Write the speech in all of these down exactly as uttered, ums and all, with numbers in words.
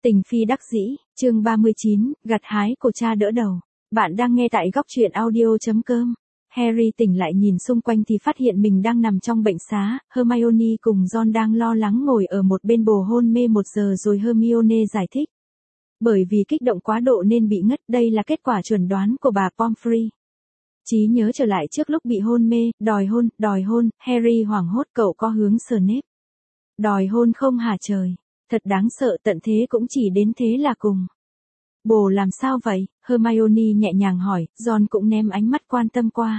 Tình phi đắc dĩ, chương ba mươi chín, gặt hái của cha đỡ đầu. Bạn đang nghe tại góc truyện audio chấm com. Harry tỉnh lại nhìn xung quanh thì phát hiện mình đang nằm trong bệnh xá, Hermione cùng Ron đang lo lắng ngồi ở một bên bồ hôn mê một giờ rồi Hermione giải thích. Bởi vì kích động quá độ nên bị ngất, đây là kết quả chuẩn đoán của bà Pomfrey. Trí nhớ trở lại trước lúc bị hôn mê, đòi hôn, đòi hôn, Harry hoảng hốt cậu có hướng Snape. Đòi hôn không hả trời? Thật đáng sợ, tận thế cũng chỉ đến thế là cùng. Bồ làm sao vậy? Hermione nhẹ nhàng hỏi, Ron cũng ném ánh mắt quan tâm qua.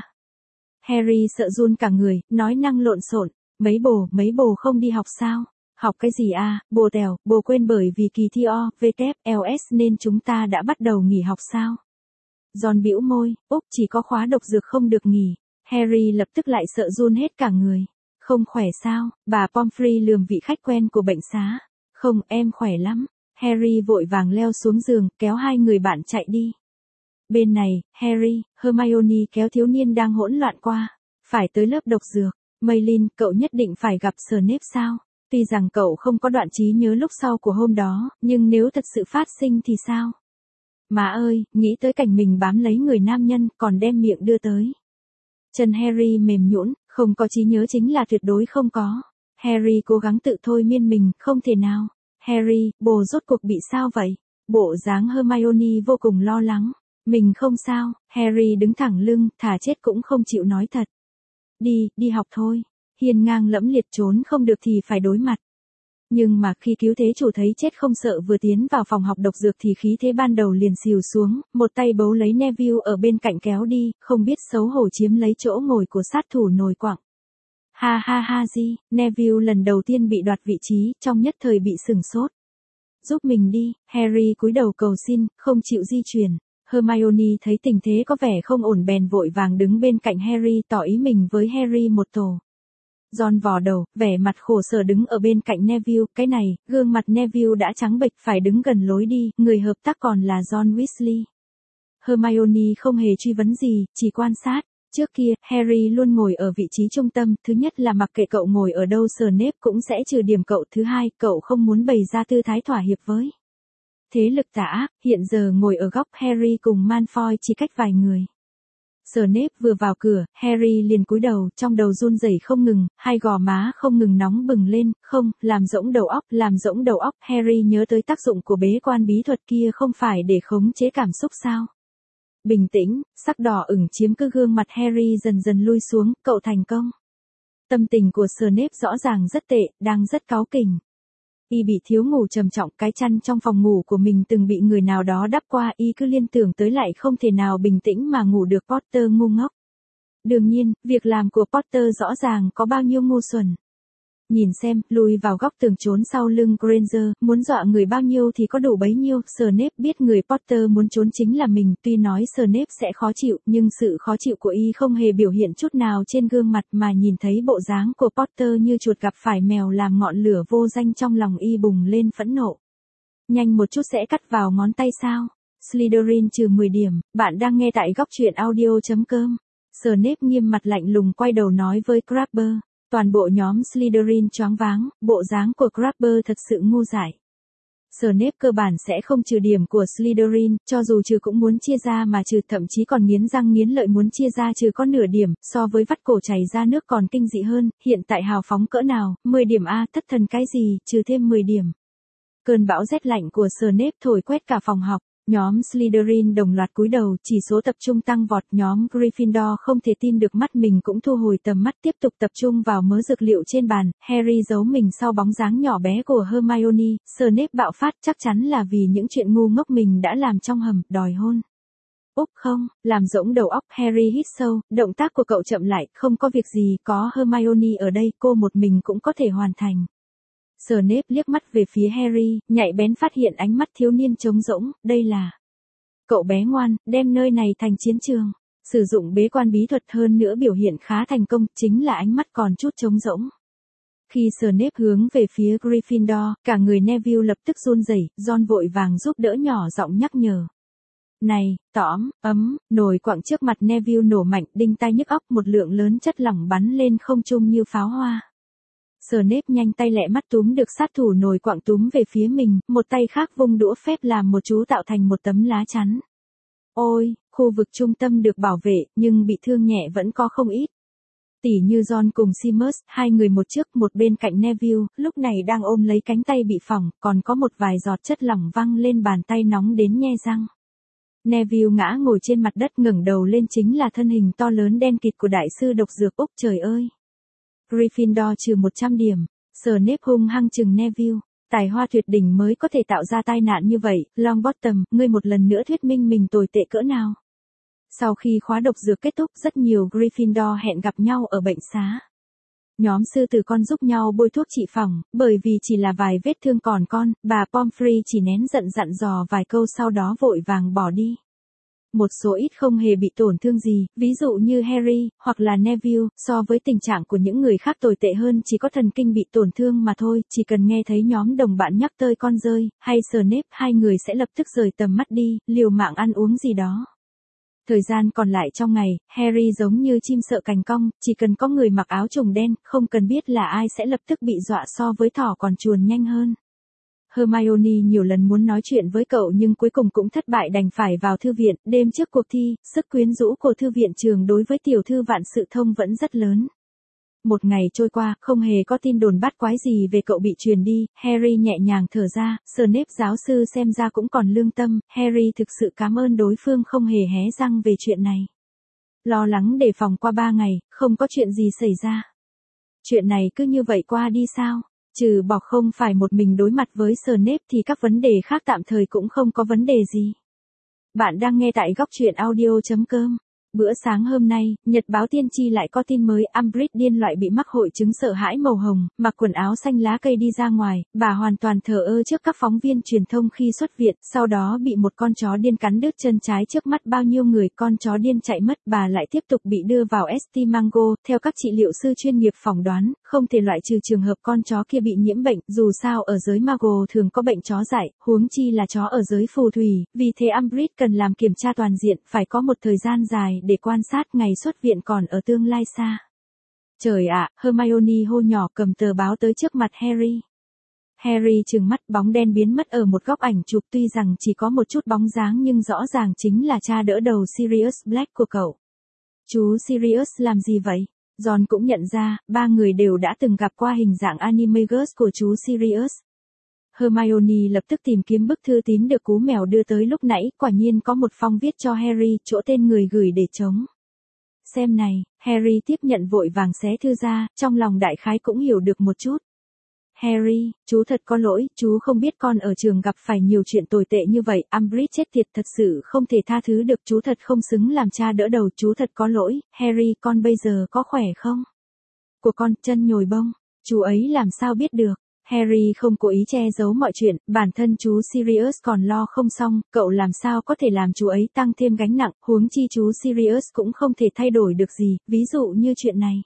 Harry sợ run cả người, nói năng lộn xộn, mấy bồ, mấy bồ không đi học sao? Học cái gì à, bồ tèo, bồ quên bởi vì kỳ thi O, W, L S nên chúng ta đã bắt đầu nghỉ học sao? Ron bĩu môi, Úc chỉ có khóa độc dược không được nghỉ. Harry lập tức lại sợ run hết cả người. Không khỏe sao? Bà Pomfrey lườm vị khách quen của bệnh xá. Không, em khỏe lắm. Harry vội vàng leo xuống giường, kéo hai người bạn chạy đi. Bên này, Harry, Hermione kéo thiếu niên đang hỗn loạn qua. Phải tới lớp độc dược. Maylin, cậu nhất định phải gặp Snape sao? Tuy rằng cậu không có đoạn trí nhớ lúc sau của hôm đó, nhưng nếu thật sự phát sinh thì sao? Má ơi, nghĩ tới cảnh mình bám lấy người nam nhân, còn đem miệng đưa tới. Chân Harry mềm nhũn, không có trí nhớ chính là tuyệt đối không có. Harry cố gắng tự thôi miên mình, không thể nào. Harry, bồ rốt cuộc bị sao vậy? Bộ dáng Hermione vô cùng lo lắng. Mình không sao. Harry đứng thẳng lưng, thà chết cũng không chịu nói thật. Đi, đi học thôi. Hiên ngang lẫm liệt trốn không được thì phải đối mặt. Nhưng mà khi cứu thế chủ thấy chết không sợ vừa tiến vào phòng học độc dược thì khí thế ban đầu liền xìu xuống, một tay bấu lấy Neville ở bên cạnh kéo đi, không biết xấu hổ chiếm lấy chỗ ngồi của sát thủ nổi quặng. Ha ha ha gì, Neville lần đầu tiên bị đoạt vị trí, trong nhất thời bị sửng sốt. Giúp mình đi, Harry cúi đầu cầu xin, không chịu di chuyển. Hermione thấy tình thế có vẻ không ổn bèn vội vàng đứng bên cạnh Harry tỏ ý mình với Harry một tổ. Ron vò đầu, vẻ mặt khổ sở đứng ở bên cạnh Neville, cái này, gương mặt Neville đã trắng bệch phải đứng gần lối đi, người hợp tác còn là Ron Weasley. Hermione không hề truy vấn gì, chỉ quan sát. Trước kia, Harry luôn ngồi ở vị trí trung tâm, thứ nhất là mặc kệ cậu ngồi ở đâu Snape cũng sẽ trừ điểm cậu, thứ hai, cậu không muốn bày ra tư thái thỏa hiệp với thế lực tà ác, hiện giờ ngồi ở góc Harry cùng Malfoy chỉ cách vài người. Snape vừa vào cửa, Harry liền cúi đầu, trong đầu run rẩy không ngừng, hai gò má không ngừng nóng bừng lên, không, làm rỗng đầu óc, làm rỗng đầu óc, Harry nhớ tới tác dụng của bế quan bí thuật kia không phải để khống chế cảm xúc sao? Bình tĩnh, sắc đỏ ửng chiếm cứ gương mặt Harry dần dần lui xuống, cậu thành công. Tâm tình của Snape rõ ràng rất tệ, đang rất cáu kỉnh. Y bị thiếu ngủ trầm trọng, cái chăn trong phòng ngủ của mình từng bị người nào đó đắp qua, y cứ liên tưởng tới lại không thể nào bình tĩnh mà ngủ được. Potter ngu ngốc. Đương nhiên, việc làm của Potter rõ ràng có bao nhiêu ngu xuẩn. Nhìn xem, lùi vào góc tường trốn sau lưng Granger, muốn dọa người bao nhiêu thì có đủ bấy nhiêu. Snape biết người Potter muốn trốn chính là mình, tuy nói Snape sẽ khó chịu, nhưng sự khó chịu của y không hề biểu hiện chút nào trên gương mặt mà nhìn thấy bộ dáng của Potter như chuột gặp phải mèo làm ngọn lửa vô danh trong lòng y bùng lên phẫn nộ. Nhanh một chút sẽ cắt vào ngón tay sao? Slytherin trừ mười điểm, bạn đang nghe tại góc truyện audio chấm com. Snape nghiêm mặt lạnh lùng quay đầu nói với Crabber. Toàn bộ nhóm Slytherin choáng váng, bộ dáng của Crabber thật sự ngu dại. Snape cơ bản sẽ không trừ điểm của Slytherin, cho dù trừ cũng muốn chia ra mà trừ, thậm chí còn nghiến răng nghiến lợi muốn chia ra trừ có nửa điểm, so với vắt cổ chảy ra nước còn kinh dị hơn, hiện tại hào phóng cỡ nào, mười điểm a, thất thần cái gì, trừ thêm mười điểm. Cơn bão rét lạnh của Snape thổi quét cả phòng học. Nhóm Slytherin đồng loạt cúi đầu, chỉ số tập trung tăng vọt, nhóm Gryffindor không thể tin được mắt mình cũng thu hồi tầm mắt tiếp tục tập trung vào mớ dược liệu trên bàn, Harry giấu mình sau bóng dáng nhỏ bé của Hermione, Snape bạo phát chắc chắn là vì những chuyện ngu ngốc mình đã làm trong hầm, đòi hôn. Úp không, làm rỗng đầu óc, Harry hít sâu, động tác của cậu chậm lại, không có việc gì, có Hermione ở đây, cô một mình cũng có thể hoàn thành. Snape liếc mắt về phía Harry, nhạy bén phát hiện ánh mắt thiếu niên trống rỗng, đây là cậu bé ngoan, đem nơi này thành chiến trường. Sử dụng bế quan bí thuật hơn nữa biểu hiện khá thành công, chính là ánh mắt còn chút trống rỗng. Khi Snape hướng về phía Gryffindor, cả người Neville lập tức run rẩy, Ron vội vàng giúp đỡ nhỏ giọng nhắc nhở. Này, tóm, ấm, nồi quặng trước mặt Neville nổ mạnh, đinh tai nhức óc, một lượng lớn chất lỏng bắn lên không trung như pháo hoa. Snape nhanh tay lẹ mắt túm được sát thủ nổi quạng túm về phía mình, một tay khác vung đũa phép làm một chú tạo thành một tấm lá chắn. Ôi, khu vực trung tâm được bảo vệ, nhưng bị thương nhẹ vẫn có không ít. Tỉ như Ron cùng Seamus, hai người một trước một bên cạnh Neville, lúc này đang ôm lấy cánh tay bị phỏng, còn có một vài giọt chất lỏng văng lên bàn tay nóng đến nhe răng. Neville ngã ngồi trên mặt đất, ngẩng đầu lên chính là thân hình to lớn đen kịt của đại sư độc dược Úc, trời ơi. Gryffindor trừ một trăm điểm, Snape hung hăng chừng Neville. Tài hoa tuyệt đỉnh mới có thể tạo ra tai nạn như vậy, Longbottom, ngươi một lần nữa thuyết minh mình tồi tệ cỡ nào. Sau khi khóa độc dược kết thúc, rất nhiều Gryffindor hẹn gặp nhau ở bệnh xá. Nhóm sư tử con giúp nhau bôi thuốc trị phỏng, bởi vì chỉ là vài vết thương còn con, bà Pomfrey chỉ nén giận dặn dò vài câu sau đó vội vàng bỏ đi. Một số ít không hề bị tổn thương gì, ví dụ như Harry, hoặc là Neville, so với tình trạng của những người khác tồi tệ hơn chỉ có thần kinh bị tổn thương mà thôi, chỉ cần nghe thấy nhóm đồng bạn nhắc tới con rơi, hay Snape, hai người sẽ lập tức rời tầm mắt đi, liều mạng ăn uống gì đó. Thời gian còn lại trong ngày, Harry giống như chim sợ cành cong, chỉ cần có người mặc áo trùng đen, không cần biết là ai sẽ lập tức bị dọa so với thỏ còn chuồn nhanh hơn. Hermione nhiều lần muốn nói chuyện với cậu nhưng cuối cùng cũng thất bại, đành phải vào thư viện. Đêm trước cuộc thi, sức quyến rũ của thư viện trường đối với tiểu thư Vạn Sự Thông vẫn rất lớn. Một ngày trôi qua, không hề có tin đồn bắt quái gì về cậu bị truyền đi, Harry nhẹ nhàng thở ra, Snape giáo sư xem ra cũng còn lương tâm, Harry thực sự cảm ơn đối phương không hề hé răng về chuyện này. Lo lắng đề phòng qua ba ngày, không có chuyện gì xảy ra. Chuyện này cứ như vậy qua đi sao? Trừ bỏ không phải một mình đối mặt với Snape thì các vấn đề khác tạm thời cũng không có vấn đề gì. Bạn đang nghe tại góc truyện audio chấm com. Bữa sáng hôm nay, Nhật báo Tiên tri lại có tin mới, Umbridge điên loại bị mắc hội chứng sợ hãi màu hồng, mặc quần áo xanh lá cây đi ra ngoài, bà hoàn toàn thờ ơ trước các phóng viên truyền thông khi xuất viện, sau đó bị một con chó điên cắn đứt chân trái trước mắt bao nhiêu người, con chó điên chạy mất, bà lại tiếp tục bị đưa vào ét tê Mango, theo các trị liệu sư chuyên nghiệp phỏng đoán, không thể loại trừ trường hợp con chó kia bị nhiễm bệnh, dù sao ở giới Mago thường có bệnh chó dại, huống chi là chó ở giới phù thủy, vì thế Umbridge cần làm kiểm tra toàn diện, phải có một thời gian dài để quan sát, ngày xuất viện còn ở tương lai xa. Trời ạ, Hermione hô nhỏ cầm tờ báo tới trước mặt Harry. Harry trừng mắt, bóng đen biến mất ở một góc ảnh chụp, tuy rằng chỉ có một chút bóng dáng nhưng rõ ràng chính là cha đỡ đầu Sirius Black của cậu. Chú Sirius làm gì vậy? Ron cũng nhận ra, ba người đều đã từng gặp qua hình dạng Animagus của chú Sirius. Hermione lập tức tìm kiếm bức thư tín được cú mèo đưa tới lúc nãy, quả nhiên có một phong viết cho Harry, chỗ tên người gửi để trống. Xem này, Harry tiếp nhận vội vàng xé thư ra, trong lòng đại khái cũng hiểu được một chút. Harry, chú thật có lỗi, chú không biết con ở trường gặp phải nhiều chuyện tồi tệ như vậy, Umbridge chết tiệt, thật sự không thể tha thứ được, chú thật không xứng làm cha đỡ đầu, chú thật có lỗi. Harry, con bây giờ có khỏe không? Của con, chân nhồi bông, chú ấy làm sao biết được? Harry không cố ý che giấu mọi chuyện, bản thân chú Sirius còn lo không xong, cậu làm sao có thể làm chú ấy tăng thêm gánh nặng, huống chi chú Sirius cũng không thể thay đổi được gì, ví dụ như chuyện này.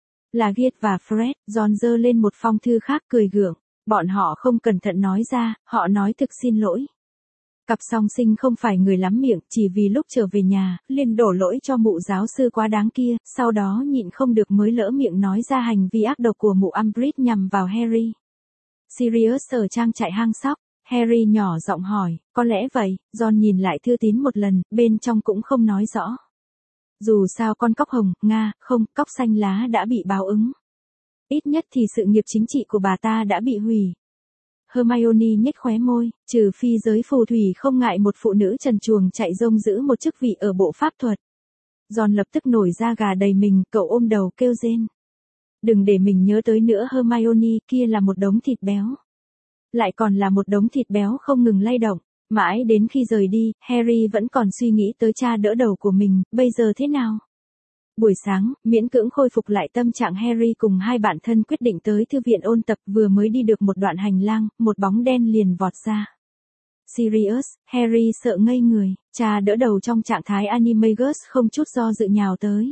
Là Git và Fred, Ron giơ lên một phong thư khác cười gượng, bọn họ không cẩn thận nói ra, họ nói thực xin lỗi. Cặp song sinh không phải người lắm miệng, chỉ vì lúc trở về nhà, liền đổ lỗi cho mụ giáo sư quá đáng kia, sau đó nhịn không được mới lỡ miệng nói ra hành vi ác độc của mụ Umbridge nhằm vào Harry. Sirius ở trang trại hang sóc, Harry nhỏ giọng hỏi, có lẽ vậy. Ron nhìn lại thư tín một lần, bên trong cũng không nói rõ. Dù sao con cóc hồng, Nga, không, cóc xanh lá đã bị báo ứng. Ít nhất thì sự nghiệp chính trị của bà ta đã bị hủy. Hermione nhếch khóe môi, trừ phi giới phù thủy không ngại một phụ nữ trần truồng chạy rông giữ một chức vị ở bộ pháp thuật. Ron lập tức nổi da gà đầy mình, cậu ôm đầu kêu rên. Đừng để mình nhớ tới nữa Hermione, kia là một đống thịt béo. Lại còn là một đống thịt béo không ngừng lay động. Mãi đến khi rời đi, Harry vẫn còn suy nghĩ tới cha đỡ đầu của mình, bây giờ thế nào? Buổi sáng, miễn cưỡng khôi phục lại tâm trạng, Harry cùng hai bạn thân quyết định tới thư viện ôn tập, vừa mới đi được một đoạn hành lang, một bóng đen liền vọt ra. Sirius, Harry sợ ngây người, cha đỡ đầu trong trạng thái Animagus không chút do dự nhào tới.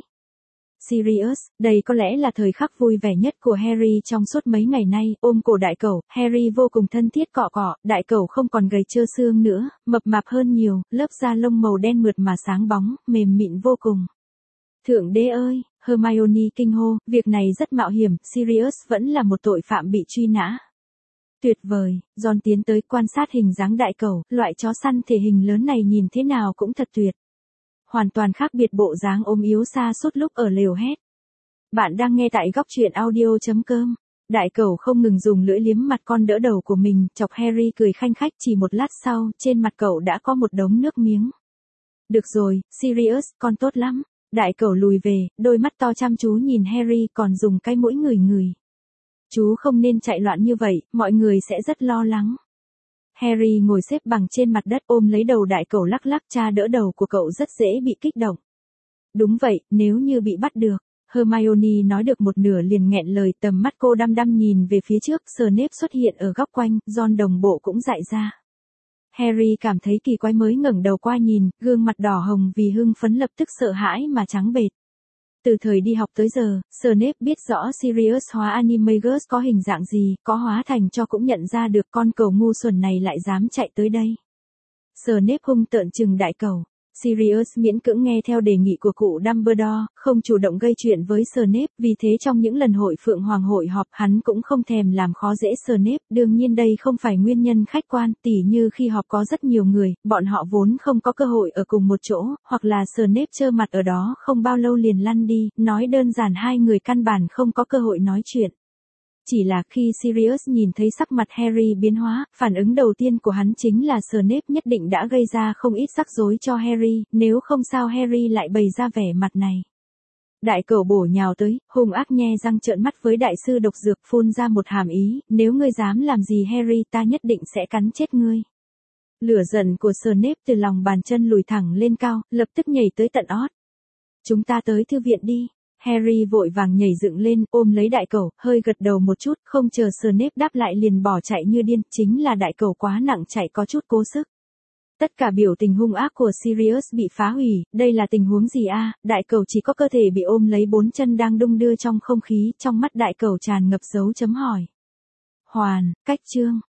Sirius, đây có lẽ là thời khắc vui vẻ nhất của Harry trong suốt mấy ngày nay, ôm cổ đại cẩu, Harry vô cùng thân thiết cọ cọ, đại cẩu không còn gầy trơ xương nữa, mập mạp hơn nhiều, lớp da lông màu đen mượt mà sáng bóng, mềm mịn vô cùng. Thượng đế ơi, Hermione kinh hô, việc này rất mạo hiểm, Sirius vẫn là một tội phạm bị truy nã. Tuyệt vời, Ron tiến tới quan sát hình dáng đại cẩu, loại chó săn thể hình lớn này nhìn thế nào cũng thật tuyệt. Hoàn toàn khác biệt bộ dáng ốm yếu xa suốt lúc ở lều hét. Bạn đang nghe tại góc truyện audio.com. Đại cẩu không ngừng dùng lưỡi liếm mặt con đỡ đầu của mình, chọc Harry cười khanh khách, chỉ một lát sau, trên mặt cậu đã có một đống nước miếng. Được rồi, Sirius, con tốt lắm. Đại cẩu lùi về, đôi mắt to chăm chú nhìn Harry còn dùng cái mũi ngửi ngửi. Chú không nên chạy loạn như vậy, mọi người sẽ rất lo lắng. Harry ngồi xếp bằng trên mặt đất ôm lấy đầu đại cẩu lắc lắc, cha đỡ đầu của cậu rất dễ bị kích động. Đúng vậy, nếu như bị bắt được. Hermione nói được một nửa liền nghẹn lời, tầm mắt cô đăm đăm nhìn về phía trước, Snape xuất hiện ở góc quanh, Ron đồng bộ cũng dại ra. Harry cảm thấy kỳ quái mới ngẩng đầu qua nhìn, gương mặt đỏ hồng vì hưng phấn lập tức sợ hãi mà trắng bệch. Từ thời đi học tới giờ, Snape biết rõ Sirius hóa Animagus có hình dạng gì, có hóa thành cho cũng nhận ra được con cẩu ngu xuẩn này lại dám chạy tới đây. Snape hung tợn trừng đại cẩu. Sirius miễn cưỡng nghe theo đề nghị của cụ Dumbledore, không chủ động gây chuyện với Snape, vì thế trong những lần hội Phượng Hoàng hội họp hắn cũng không thèm làm khó dễ Snape, đương nhiên đây không phải nguyên nhân khách quan, tỉ như khi họp có rất nhiều người, bọn họ vốn không có cơ hội ở cùng một chỗ, hoặc là Snape trơ mặt ở đó không bao lâu liền lăn đi, nói đơn giản hai người căn bản không có cơ hội nói chuyện. Chỉ là khi Sirius nhìn thấy sắc mặt Harry biến hóa, phản ứng đầu tiên của hắn chính là Snape nhất định đã gây ra không ít rắc rối cho Harry, nếu không sao Harry lại bày ra vẻ mặt này. Đại cẩu bổ nhào tới, hung ác nhe răng trợn mắt với đại sư độc dược, phun ra một hàm ý, nếu ngươi dám làm gì Harry ta nhất định sẽ cắn chết ngươi. Lửa giận của Snape từ lòng bàn chân lùi thẳng lên cao, lập tức nhảy tới tận ót. Chúng ta tới thư viện đi. Harry vội vàng nhảy dựng lên, ôm lấy đại cẩu, hơi gật đầu một chút, không chờ Snape đáp lại liền bỏ chạy như điên, chính là đại cẩu quá nặng chạy có chút cố sức. Tất cả biểu tình hung ác của Sirius bị phá hủy, đây là tình huống gì a? Đại cẩu chỉ có cơ thể bị ôm lấy, bốn chân đang đung đưa trong không khí, trong mắt đại cẩu tràn ngập dấu chấm hỏi. Hoàn, cách chương.